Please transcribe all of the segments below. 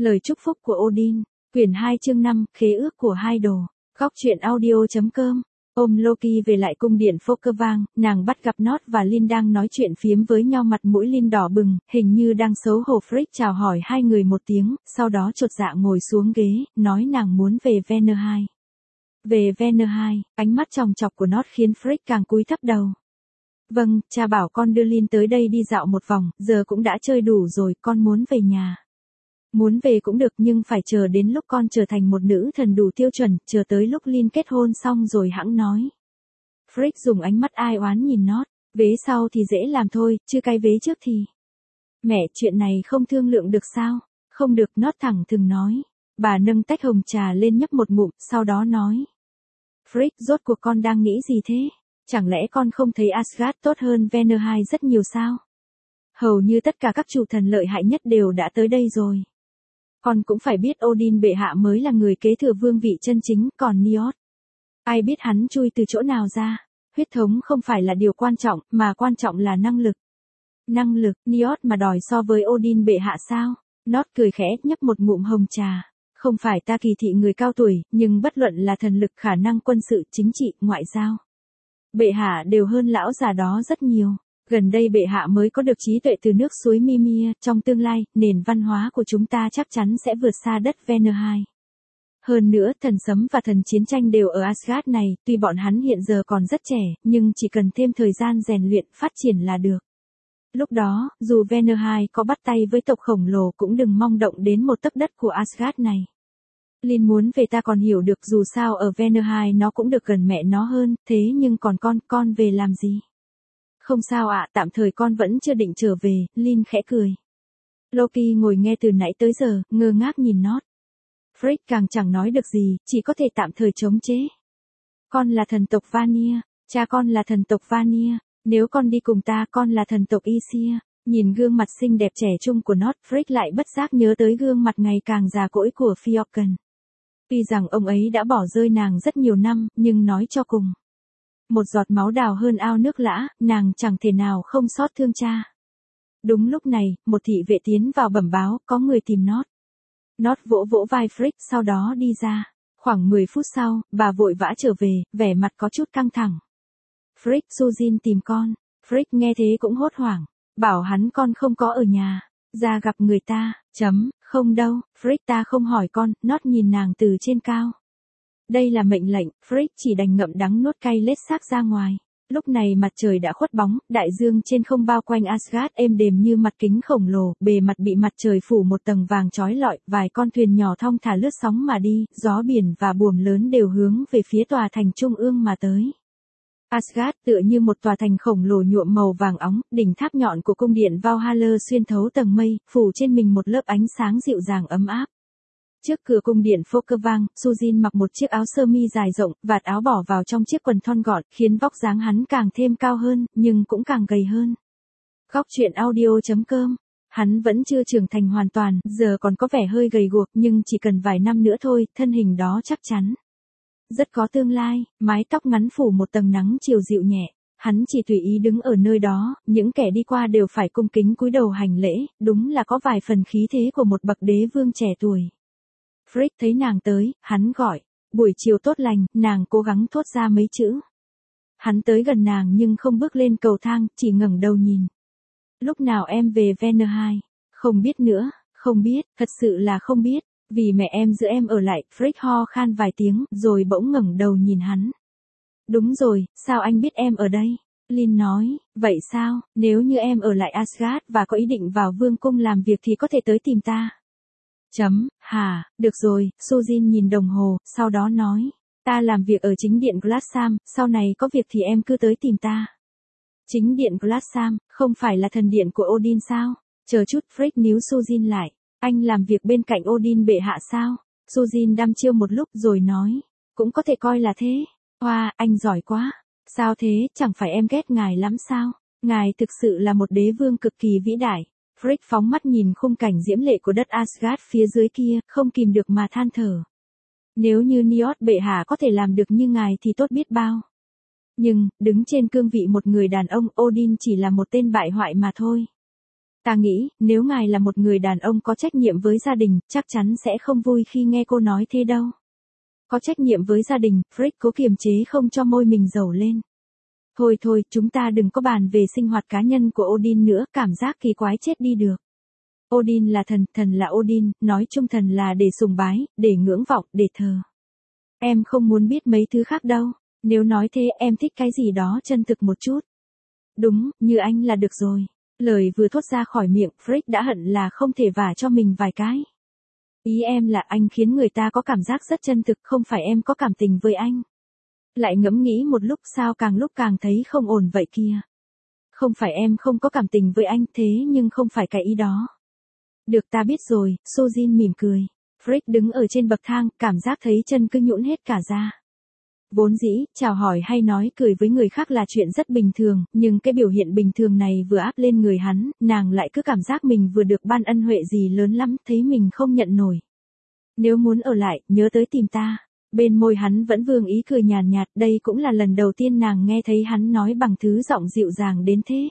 Lời chúc phúc của Odin, quyển 2 chương 5, khế ước của hai đồ. Góc truyện audio.com. Ôm Loki về lại cung điện Fokervang, nàng bắt gặp Nod và Lin đang nói chuyện phiếm với nhau, mặt mũi Lin đỏ bừng, hình như đang xấu hổ. Frigg chào hỏi hai người một tiếng, sau đó chột dạ ngồi xuống ghế, nói nàng muốn về Vernheim. Về Vernheim, ánh mắt chòng chọc của Nod khiến Frigg càng cúi thấp đầu. Vâng, cha bảo con đưa Lin tới đây đi dạo một vòng, giờ cũng đã chơi đủ rồi, con muốn về nhà. Muốn về cũng được nhưng phải chờ đến lúc con trở thành một nữ thần đủ tiêu chuẩn, chờ tới lúc Lin kết hôn xong rồi hẵng nói. Frigg dùng ánh mắt ai oán nhìn Nod, vế sau thì dễ làm thôi, chứ cái vế trước thì... Mẹ, chuyện này không thương lượng được sao? Không được, Nod thẳng thừng nói. Bà nâng tách hồng trà lên nhấp một ngụm, sau đó nói. Frigg, rốt cuộc con đang nghĩ gì thế? Chẳng lẽ con không thấy Asgard tốt hơn Vernheim rất nhiều sao? Hầu như tất cả các chủ thần lợi hại nhất đều đã tới đây rồi. Con cũng phải biết Odin bệ hạ mới là người kế thừa vương vị chân chính, còn Njord, ai biết hắn chui từ chỗ nào ra. Huyết thống không phải là điều quan trọng, mà quan trọng là năng lực. Năng lực, Njord mà đòi so với Odin bệ hạ sao? Nod cười khẽ, nhấp một ngụm hồng trà. Không phải ta kỳ thị người cao tuổi, nhưng bất luận là thần lực, khả năng quân sự, chính trị, ngoại giao, bệ hạ đều hơn lão già đó rất nhiều. Gần đây bệ hạ mới có được trí tuệ từ nước suối Mimir, trong tương lai, nền văn hóa của chúng ta chắc chắn sẽ vượt xa đất Vernheim. Hơn nữa, thần sấm và thần chiến tranh đều ở Asgard này, tuy bọn hắn hiện giờ còn rất trẻ, nhưng chỉ cần thêm thời gian rèn luyện, phát triển là được. Lúc đó, dù Vernheim có bắt tay với tộc khổng lồ cũng đừng mong động đến một tấc đất của Asgard này. Lin muốn về ta còn hiểu được, dù sao ở Vernheim nó cũng được gần mẹ nó hơn, thế nhưng còn con về làm gì? Không sao ạ, tạm thời con vẫn chưa định trở về, Lin khẽ cười. Loki ngồi nghe từ nãy tới giờ, ngơ ngác nhìn Nod. Frigg càng chẳng nói được gì, chỉ có thể tạm thời chống chế. Con là thần tộc Vanir, cha con là thần tộc Vanir, nếu con đi cùng ta, con là thần tộc Aesir. Nhìn gương mặt xinh đẹp trẻ trung của Nod, Frigg lại bất giác nhớ tới gương mặt ngày càng già cỗi của Fjorkan. Tuy rằng ông ấy đã bỏ rơi nàng rất nhiều năm, nhưng nói cho cùng, một giọt máu đào hơn ao nước lã, nàng chẳng thể nào không xót thương cha. Đúng lúc này, một thị vệ tiến vào bẩm báo, có người tìm Nod. Nod vỗ vỗ vai Frigg, sau đó đi ra. Khoảng 10 phút sau, bà vội vã trở về, vẻ mặt có chút căng thẳng. Frigg, Sujin tìm con. Frigg nghe thế cũng hốt hoảng. Bảo hắn con không có ở nhà. Ra gặp người ta. Không đâu, Frigg ta không hỏi con. Nod nhìn nàng từ trên cao. Đây là mệnh lệnh, Frigg chỉ đành ngậm đắng nuốt cay lết xác ra ngoài. Lúc này mặt trời đã khuất bóng, đại dương trên không bao quanh Asgard êm đềm như mặt kính khổng lồ, bề mặt bị mặt trời phủ một tầng vàng chói lọi, vài con thuyền nhỏ thong thả lướt sóng mà đi, gió biển và buồm lớn đều hướng về phía tòa thành trung ương mà tới. Asgard tựa như một tòa thành khổng lồ nhuộm màu vàng óng, đỉnh tháp nhọn của cung điện Valhalla xuyên thấu tầng mây, phủ trên mình một lớp ánh sáng dịu dàng ấm áp. Trước cửa cung điện Fokervang, Sujin mặc một chiếc áo sơ mi dài rộng, vạt áo bỏ vào trong chiếc quần thon gọn, khiến vóc dáng hắn càng thêm cao hơn, nhưng cũng càng gầy hơn. Góc truyện audio.com. Hắn vẫn chưa trưởng thành hoàn toàn, giờ còn có vẻ hơi gầy guộc, nhưng chỉ cần vài năm nữa thôi, thân hình đó chắc chắn rất có tương lai. Mái tóc ngắn phủ một tầng nắng chiều dịu nhẹ. Hắn chỉ tùy ý đứng ở nơi đó, những kẻ đi qua đều phải cung kính cúi đầu hành lễ, đúng là có vài phần khí thế của một bậc đế vương trẻ tuổi. Frigg thấy nàng tới, hắn gọi. Buổi chiều tốt lành, nàng cố gắng thốt ra mấy chữ. Hắn tới gần nàng nhưng không bước lên cầu thang, chỉ ngẩng đầu nhìn. Lúc nào em về Vernheim? Không biết nữa, không biết, thật sự là không biết. Vì mẹ em giữ em ở lại, Frigg ho khan vài tiếng, rồi bỗng ngẩng đầu nhìn hắn. Đúng rồi, sao anh biết em ở đây? Lin nói, vậy sao, nếu như em ở lại Asgard và có ý định vào vương cung làm việc thì có thể tới tìm ta. Được rồi, Sujin nhìn đồng hồ, sau đó nói. Ta làm việc ở chính điện Gladsam, sau này có việc thì em cứ tới tìm ta. Chính điện Gladsam, không phải là thần điện của Odin sao? Chờ chút, Frigg níu Sujin lại. Anh làm việc bên cạnh Odin bệ hạ sao? Sujin đăm chiêu một lúc rồi nói. Cũng có thể coi là thế. Wow, anh giỏi quá. Sao thế, chẳng phải em ghét ngài lắm sao? Ngài thực sự là một đế vương cực kỳ vĩ đại. Frigg phóng mắt nhìn khung cảnh diễm lệ của đất Asgard phía dưới kia, không kìm được mà than thở. Nếu như Njord bệ hạ có thể làm được như ngài thì tốt biết bao. Nhưng, đứng trên cương vị một người đàn ông, Odin chỉ là một tên bại hoại mà thôi. Ta nghĩ, nếu ngài là một người đàn ông có trách nhiệm với gia đình, chắc chắn sẽ không vui khi nghe cô nói thế đâu. Có trách nhiệm với gia đình, Frick cố kiềm chế không cho môi mình dầu lên. Thôi thôi, chúng ta đừng có bàn về sinh hoạt cá nhân của Odin nữa, cảm giác kỳ quái chết đi được. Odin là thần, thần là Odin, nói chung thần là để sùng bái, để ngưỡng vọng, để thờ. Em không muốn biết mấy thứ khác đâu, nếu nói thế em thích cái gì đó chân thực một chút. Đúng, như anh là được rồi. Lời vừa thốt ra khỏi miệng, Frick đã hận là không thể vả cho mình vài cái. Ý em là anh khiến người ta có cảm giác rất chân thực, không phải em có cảm tình với anh. Lại ngẫm nghĩ một lúc càng thấy không ổn vậy kia. Không phải em không có cảm tình với anh thế nhưng không phải cái ý đó. Được ta biết rồi, Sojin mỉm cười. Frick đứng ở trên bậc thang, cảm giác thấy chân cứ nhũn hết cả ra. Vốn dĩ, chào hỏi hay nói cười với người khác là chuyện rất bình thường, nhưng cái biểu hiện bình thường này vừa áp lên người hắn, nàng lại cứ cảm giác mình vừa được ban ân huệ gì lớn lắm, thấy mình không nhận nổi. Nếu muốn ở lại, nhớ tới tìm ta. Bên môi hắn vẫn vương ý cười nhàn nhạt, đây cũng là lần đầu tiên nàng nghe thấy hắn nói bằng thứ giọng dịu dàng đến thế.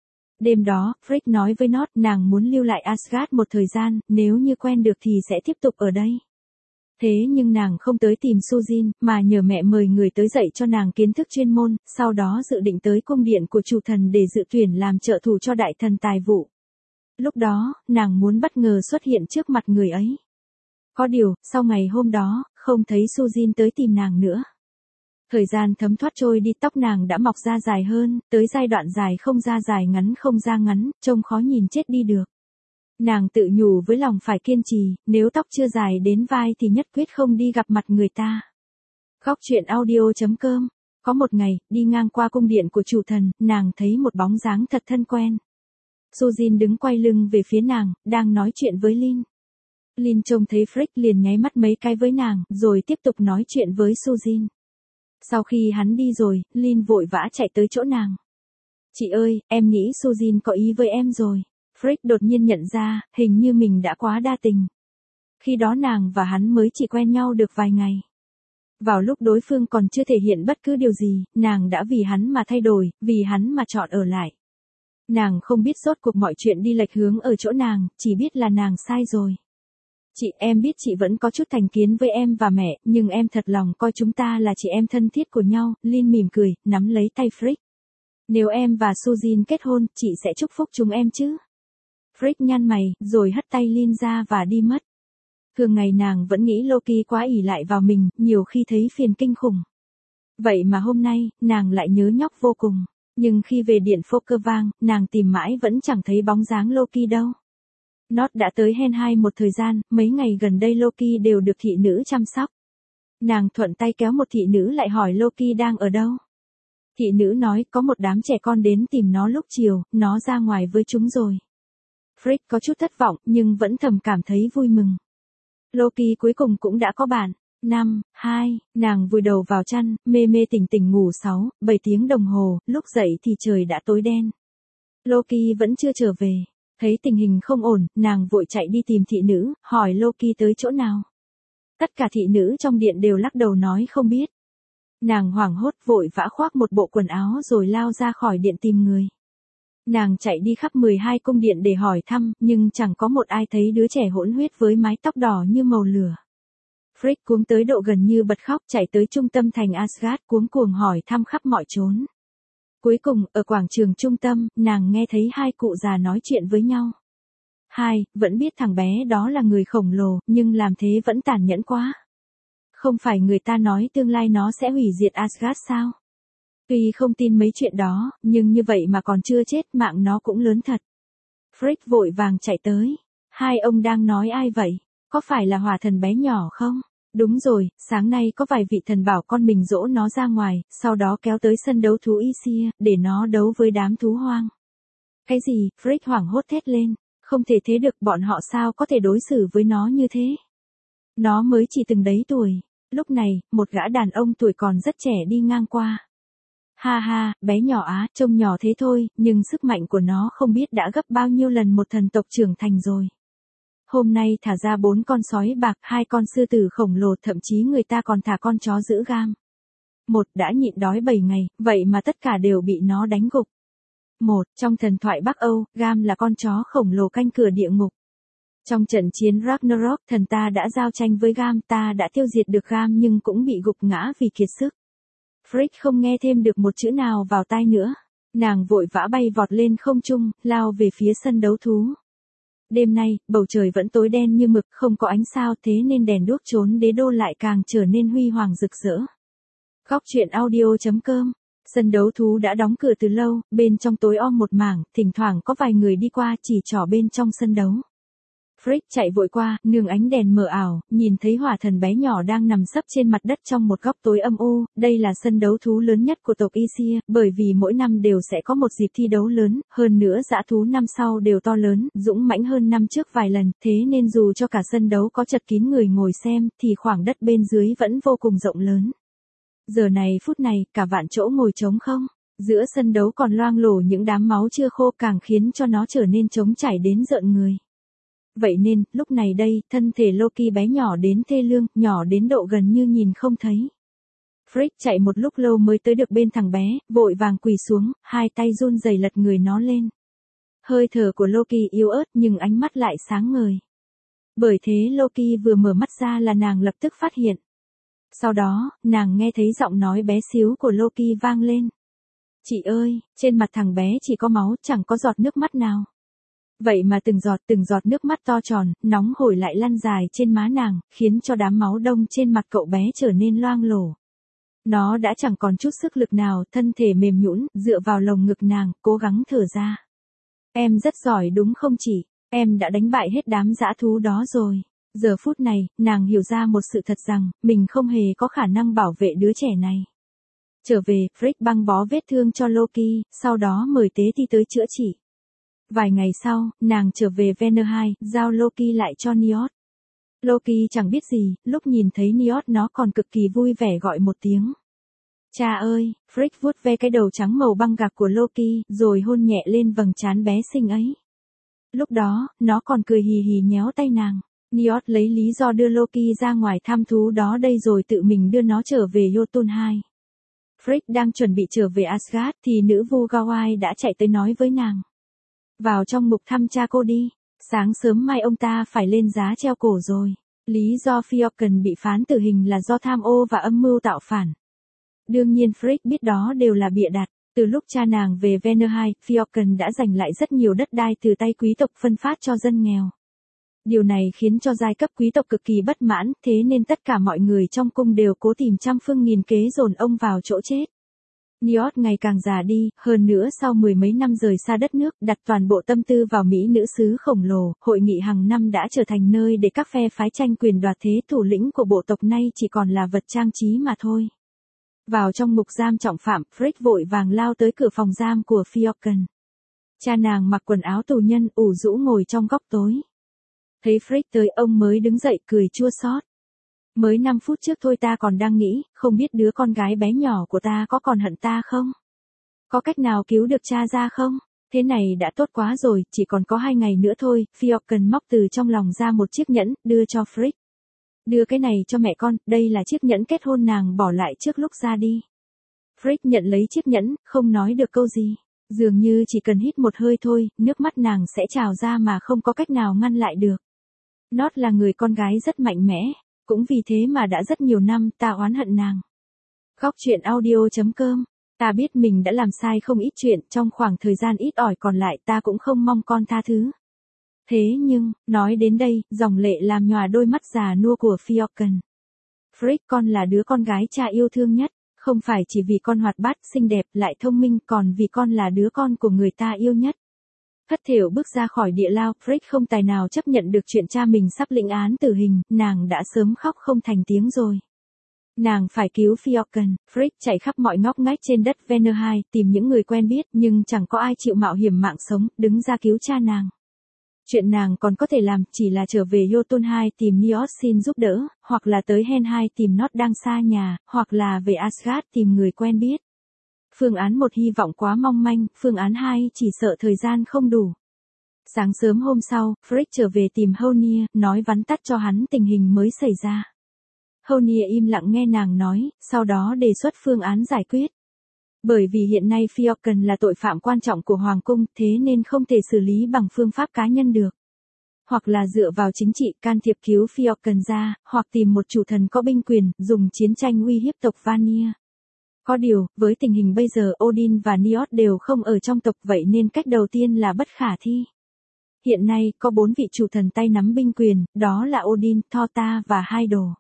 Đêm đó, Frick nói với Nott nàng muốn lưu lại Asgard một thời gian, nếu như quen được thì sẽ tiếp tục ở đây. Thế nhưng nàng không tới tìm Sujin, mà nhờ mẹ mời người tới dạy cho nàng kiến thức chuyên môn, sau đó dự định tới cung điện của chủ thần để dự tuyển làm trợ thủ cho đại thần tài vụ. Lúc đó, nàng muốn bất ngờ xuất hiện trước mặt người ấy. Có điều, sau ngày hôm đó, không thấy Sujin tới tìm nàng nữa. Thời gian thấm thoát trôi đi, tóc nàng đã mọc ra dài hơn, tới giai đoạn dài không ra dài ngắn không ra ngắn, trông khó nhìn chết đi được. Nàng tự nhủ với lòng phải kiên trì, nếu tóc chưa dài đến vai thì nhất quyết không đi gặp mặt người ta. Góc truyện audio.com. Có một ngày, đi ngang qua cung điện của chủ thần, nàng thấy một bóng dáng thật thân quen. Sujin đứng quay lưng về phía nàng, đang nói chuyện với Lin. Lin trông thấy Frick liền nháy mắt mấy cái với nàng, rồi tiếp tục nói chuyện với Sujin. Sau khi hắn đi rồi, Lin vội vã chạy tới chỗ nàng. Chị ơi, em nghĩ Sujin có ý với em rồi. Frick đột nhiên nhận ra, hình như mình đã quá đa tình. Khi đó nàng và hắn mới chỉ quen nhau được vài ngày. Vào lúc đối phương còn chưa thể hiện bất cứ điều gì, nàng đã vì hắn mà thay đổi, vì hắn mà chọn ở lại. Nàng không biết rốt cuộc mọi chuyện đi lệch hướng ở chỗ nàng, chỉ biết là nàng sai rồi. Chị, em biết chị vẫn có chút thành kiến với em và mẹ, nhưng em thật lòng coi chúng ta là chị em thân thiết của nhau. Lin mỉm cười, nắm lấy tay Frick. Nếu em và Sujin kết hôn, chị sẽ chúc phúc chúng em chứ. Frick nhăn mày, rồi hất tay Lin ra và đi mất. Thường ngày nàng vẫn nghĩ Loki quá ỷ lại vào mình, nhiều khi thấy phiền kinh khủng. Vậy mà hôm nay, nàng lại nhớ nhóc vô cùng. Nhưng khi về điện Fokervang, nàng tìm mãi vẫn chẳng thấy bóng dáng Loki đâu. Nott đã tới Helheim một thời gian, mấy ngày gần đây Loki đều được thị nữ chăm sóc. Nàng thuận tay kéo một thị nữ lại hỏi Loki đang ở đâu. Thị nữ nói có một đám trẻ con đến tìm nó lúc chiều, nó ra ngoài với chúng rồi. Frick có chút thất vọng nhưng vẫn thầm cảm thấy vui mừng. Loki cuối cùng cũng đã có bạn. 5, 2, nàng vùi đầu vào chăn, mê mê tỉnh tỉnh ngủ 6, 7 tiếng đồng hồ, lúc dậy thì trời đã tối đen. Loki vẫn chưa trở về. Thấy tình hình không ổn, nàng vội chạy đi tìm thị nữ, hỏi Loki tới chỗ nào. Tất cả thị nữ trong điện đều lắc đầu nói không biết. Nàng hoảng hốt vội vã khoác một bộ quần áo rồi lao ra khỏi điện tìm người. Nàng chạy đi khắp 12 cung điện để hỏi thăm, nhưng chẳng có một ai thấy đứa trẻ hỗn huyết với mái tóc đỏ như màu lửa. Frick cuống tới độ gần như bật khóc, chạy tới trung tâm thành Asgard cuống cuồng hỏi thăm khắp mọi chốn. Cuối cùng, ở quảng trường trung tâm, nàng nghe thấy hai cụ già nói chuyện với nhau. Vẫn biết thằng bé đó là người khổng lồ, nhưng làm thế vẫn tàn nhẫn quá. Không phải người ta nói tương lai nó sẽ hủy diệt Asgard sao? Tuy không tin mấy chuyện đó, nhưng như vậy mà còn chưa chết, mạng nó cũng lớn thật. Frick vội vàng chạy tới. Hai ông đang nói ai vậy? Có phải là hỏa thần bé nhỏ không? Đúng rồi, sáng nay có vài vị thần bảo con mình dỗ nó ra ngoài, sau đó kéo tới sân đấu thú Isia, để nó đấu với đám thú hoang. Cái gì? Frick hoảng hốt thét lên. Không thể thế được, bọn họ sao có thể đối xử với nó như thế? Nó mới chỉ từng đấy tuổi. Lúc này, một gã đàn ông tuổi còn rất trẻ đi ngang qua. Ha ha, bé nhỏ á, trông nhỏ thế thôi, nhưng sức mạnh của nó không biết đã gấp bao nhiêu lần một thần tộc trưởng thành rồi. Hôm nay thả ra 4 con sói bạc, 2 con sư tử khổng lồ, thậm chí người ta còn thả con chó giữ gam. Một đã nhịn đói 7 ngày, vậy mà tất cả đều bị nó đánh gục. 1. Trong thần thoại Bắc Âu, Gam là con chó khổng lồ canh cửa địa ngục. Trong trận chiến Ragnarok, thần ta đã giao tranh với Gam, ta đã tiêu diệt được Gam nhưng cũng bị gục ngã vì kiệt sức. Frigg không nghe thêm được một chữ nào vào tai nữa. Nàng vội vã bay vọt lên không trung, lao về phía sân đấu thú. Đêm nay, bầu trời vẫn tối đen như mực, không có ánh sao, thế nên đèn đuốc chốn đế đô lại càng trở nên huy hoàng rực rỡ. Góc truyện audio.com. Sân đấu thú đã đóng cửa từ lâu, bên trong tối om một mảng, thỉnh thoảng có vài người đi qua chỉ trỏ bên trong sân đấu. Frigg chạy vội qua, nương ánh đèn mờ ảo, nhìn thấy hỏa thần bé nhỏ đang nằm sấp trên mặt đất trong một góc tối âm u. Đây là sân đấu thú lớn nhất của tộc Aesir, bởi vì mỗi năm đều sẽ có một dịp thi đấu lớn, hơn nữa dã thú năm sau đều to lớn, dũng mãnh hơn năm trước vài lần, thế nên dù cho cả sân đấu có chật kín người ngồi xem, thì khoảng đất bên dưới vẫn vô cùng rộng lớn. Giờ này phút này, cả vạn chỗ ngồi trống không. Giữa sân đấu còn loang lổ những đám máu chưa khô càng khiến cho nó trở nên trống trải đến rợn người. Vậy nên, lúc này đây, thân thể Loki bé nhỏ đến thê lương, nhỏ đến độ gần như nhìn không thấy. Frigg chạy một lúc lâu mới tới được bên thằng bé, vội vàng quỳ xuống, hai tay run rẩy lật người nó lên. Hơi thở của Loki yếu ớt nhưng ánh mắt lại sáng ngời. Bởi thế Loki vừa mở mắt ra là nàng lập tức phát hiện. Sau đó, nàng nghe thấy giọng nói bé xíu của Loki vang lên. Chị ơi, trên mặt thằng bé chỉ có máu, chẳng có giọt nước mắt nào. Vậy mà từng giọt nước mắt to tròn, nóng hổi lại lăn dài trên má nàng, khiến cho đám máu đông trên mặt cậu bé trở nên loang lổ. Nó đã chẳng còn chút sức lực nào, thân thể mềm nhũn, dựa vào lồng ngực nàng, cố gắng thở ra. Em rất giỏi đúng không chị? Em đã đánh bại hết đám dã thú đó rồi. Giờ phút này, nàng hiểu ra một sự thật rằng, mình không hề có khả năng bảo vệ đứa trẻ này. Trở về, Frigg băng bó vết thương cho Loki, sau đó mời tế thi tới chữa trị. Vài ngày sau, nàng trở về Vanaheim, giao Loki lại cho Njord. Loki chẳng biết gì, lúc nhìn thấy Njord nó còn cực kỳ vui vẻ gọi một tiếng. Cha ơi, Frigg vuốt ve cái đầu trắng màu băng gạc của Loki, rồi hôn nhẹ lên vầng trán bé xinh ấy. Lúc đó, nó còn cười hì hì nhéo tay nàng. Njord lấy lý do đưa Loki ra ngoài thăm thú đó đây rồi tự mình đưa nó trở về Jotunheim. Frigg đang chuẩn bị trở về Asgard thì nữ vu Gawai đã chạy tới nói với nàng. Vào trong mục thăm cha cô đi, sáng sớm mai ông ta phải lên giá treo cổ rồi. Lý do Fjorkan bị phán tử hình là do tham ô và âm mưu tạo phản. Đương nhiên Frigg biết đó đều là bịa đặt. Từ lúc cha nàng về Vanaheim, Fjorkan đã giành lại rất nhiều đất đai từ tay quý tộc phân phát cho dân nghèo. Điều này khiến cho giai cấp quý tộc cực kỳ bất mãn, thế nên tất cả mọi người trong cung đều cố tìm trăm phương nghìn kế dồn ông vào chỗ chết. Njord ngày càng già đi, hơn nữa sau mười mấy năm rời xa đất nước, đặt toàn bộ tâm tư vào mỹ nữ xứ khổng lồ, hội nghị hàng năm đã trở thành nơi để các phe phái tranh quyền đoạt thế, thủ lĩnh của bộ tộc nay chỉ còn là vật trang trí mà thôi. Vào trong mục giam trọng phạm, Frigg vội vàng lao tới cửa phòng giam của Fjorkan. Cha nàng mặc quần áo tù nhân, ủ rũ ngồi trong góc tối. Thấy Frigg tới, ông mới đứng dậy cười chua xót. Mới 5 phút trước thôi ta còn đang nghĩ, không biết đứa con gái bé nhỏ của ta có còn hận ta không? Có cách nào cứu được cha ra không? Thế này đã tốt quá rồi, chỉ còn có 2 ngày nữa thôi. Fjorkan móc từ trong lòng ra một chiếc nhẫn, đưa cho Frigg. Đưa cái này cho mẹ con, đây là chiếc nhẫn kết hôn nàng bỏ lại trước lúc ra đi. Frigg nhận lấy chiếc nhẫn, không nói được câu gì. Dường như chỉ cần hít một hơi thôi, nước mắt nàng sẽ trào ra mà không có cách nào ngăn lại được. Nót là người con gái rất mạnh mẽ, cũng vì thế mà đã rất nhiều năm ta oán hận nàng. Góc truyện audio.com. Ta biết mình đã làm sai không ít chuyện, trong khoảng thời gian ít ỏi còn lại ta cũng không mong con tha thứ. Thế nhưng, nói đến đây, dòng lệ làm nhòa đôi mắt già nua của Fjorkan. Frigg, con là đứa con gái cha yêu thương nhất, không phải chỉ vì con hoạt bát, xinh đẹp, lại thông minh, còn vì con là đứa con của người ta yêu nhất. Thất thểu bước ra khỏi địa lao, Frigg không tài nào chấp nhận được chuyện cha mình sắp lĩnh án tử hình, nàng đã sớm khóc không thành tiếng rồi. Nàng phải cứu Fjorkan. Frigg chạy khắp mọi ngóc ngách trên đất Vanaheim, tìm những người quen biết, nhưng chẳng có ai chịu mạo hiểm mạng sống, đứng ra cứu cha nàng. Chuyện nàng còn có thể làm chỉ là trở về Jotunheim tìm Njord xin giúp đỡ, hoặc là tới Helheim tìm Nót đang xa nhà, hoặc là về Asgard tìm người quen biết. Phương án 1 hy vọng quá mong manh, phương án 2 chỉ sợ thời gian không đủ. Sáng sớm hôm sau, Frigg trở về tìm Honia, nói vắn tắt cho hắn tình hình mới xảy ra. Honia im lặng nghe nàng nói, sau đó đề xuất phương án giải quyết. Bởi vì hiện nay Fjorken là tội phạm quan trọng của Hoàng cung, thế nên không thể xử lý bằng phương pháp cá nhân được. Hoặc là dựa vào chính trị can thiệp cứu Fjorken ra, hoặc tìm một chủ thần có binh quyền, dùng chiến tranh uy hiếp tộc Vanir. Có điều, với tình hình bây giờ Odin và Njord đều không ở trong tộc, vậy nên cách đầu tiên là bất khả thi. Hiện nay, có 4 vị chủ thần tay nắm binh quyền, đó là Odin, Thor ta và Heidor.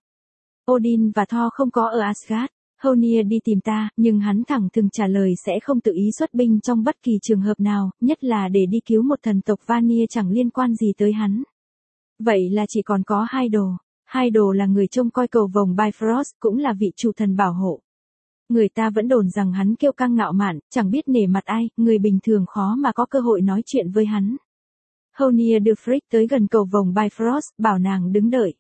Odin và Thor không có ở Asgard. Honir đi tìm ta, nhưng hắn thẳng thừng trả lời sẽ không tự ý xuất binh trong bất kỳ trường hợp nào, nhất là để đi cứu một thần tộc Vanir chẳng liên quan gì tới hắn. Vậy là chỉ còn có Heidor. Heidor là người trông coi cầu vồng Bifrost, cũng là vị chủ thần bảo hộ. Người ta vẫn đồn rằng hắn kiêu căng ngạo mạn, chẳng biết nể mặt ai, người bình thường khó mà có cơ hội nói chuyện với hắn. Honir đưa Frigg tới gần cầu vồng Bifrost, bảo nàng đứng đợi.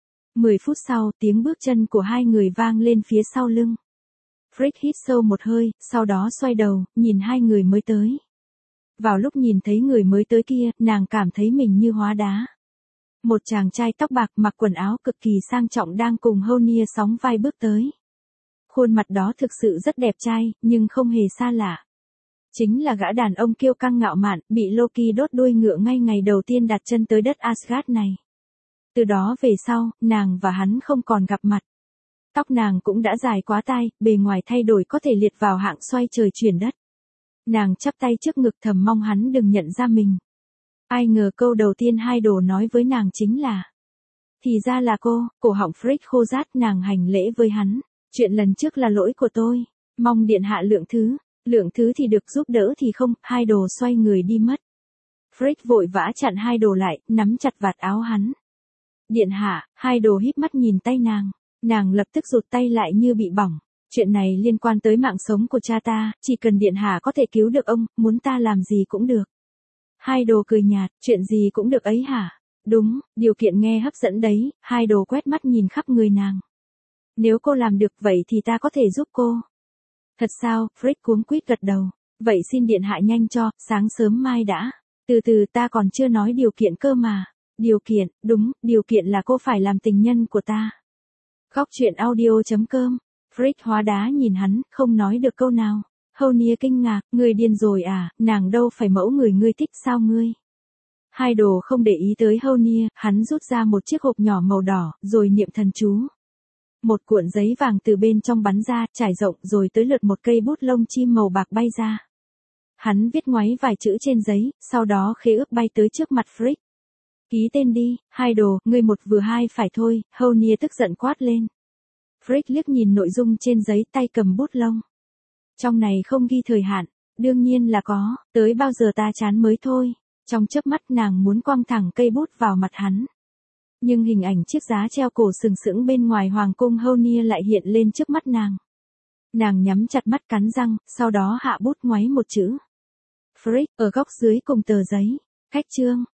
10 phút sau, tiếng bước chân của hai người vang lên phía sau lưng. Frigg hít sâu một hơi, sau đó xoay đầu, nhìn hai người mới tới. Vào lúc nhìn thấy người mới tới kia, nàng cảm thấy mình như hóa đá. Một chàng trai tóc bạc mặc quần áo cực kỳ sang trọng đang cùng Honir sóng vai bước tới. Khuôn mặt đó thực sự rất đẹp trai, nhưng không hề xa lạ. Chính là gã đàn ông kiêu căng ngạo mạn, bị Loki đốt đuôi ngựa ngay ngày đầu tiên đặt chân tới đất Asgard này. Từ đó về sau, nàng và hắn không còn gặp mặt. Tóc nàng cũng đã dài quá tai, bề ngoài thay đổi có thể liệt vào hạng xoay trời chuyển đất. Nàng chắp tay trước ngực thầm mong hắn đừng nhận ra mình. Ai ngờ câu đầu tiên Heidor nói với nàng chính là: thì ra là cô. Cổ họng Frigg khô rát, nàng hành lễ với hắn. Chuyện lần trước là lỗi của tôi. Mong điện hạ lượng thứ. Lượng thứ thì được, giúp đỡ thì không. Heidor xoay người đi mất. Frigg vội vã chặn Heidor lại, nắm chặt vạt áo hắn. Điện hạ. Heidor híp mắt nhìn tay nàng. Nàng lập tức rụt tay lại như bị bỏng. Chuyện này liên quan tới mạng sống của cha ta, chỉ cần điện hạ có thể cứu được ông, muốn ta làm gì cũng được. Heidor cười nhạt, chuyện gì cũng được ấy hả? Đúng, điều kiện nghe hấp dẫn đấy. Heidor quét mắt nhìn khắp người nàng. Nếu cô làm được vậy thì ta có thể giúp cô. Thật sao? Frigg cuống quýt gật đầu. Vậy xin điện hạ nhanh cho, sáng sớm mai đã. Từ từ, ta còn chưa nói điều kiện cơ mà. Điều kiện, đúng, điều kiện là cô phải làm tình nhân của ta. Góc truyện audio.com. Frigg hóa đá nhìn hắn, không nói được câu nào. Honir kinh ngạc, ngươi điên rồi à, nàng đâu phải mẫu người ngươi thích sao ngươi. Heidor không để ý tới Honir, hắn rút ra một chiếc hộp nhỏ màu đỏ, rồi niệm thần chú. Một cuộn giấy vàng từ bên trong bắn ra, trải rộng, rồi tới lượt một cây bút lông chim màu bạc bay ra. Hắn viết ngoáy vài chữ trên giấy, sau đó khế ước bay tới trước mặt Frigg. Ký tên đi. Heidor, ngươi một vừa hai phải thôi. Honir tức giận quát lên. Frigg liếc nhìn nội dung trên giấy, tay cầm bút lông. Trong này không ghi thời hạn. Đương nhiên là có, tới bao giờ ta chán mới thôi. Trong chớp mắt nàng muốn quăng thẳng cây bút vào mặt hắn. Nhưng hình ảnh chiếc giá treo cổ sừng sững bên ngoài hoàng cung Honir lại hiện lên trước mắt nàng. Nàng nhắm chặt mắt cắn răng, sau đó hạ bút ngoáy một chữ. Frigg, ở góc dưới cùng tờ giấy. Cách chương.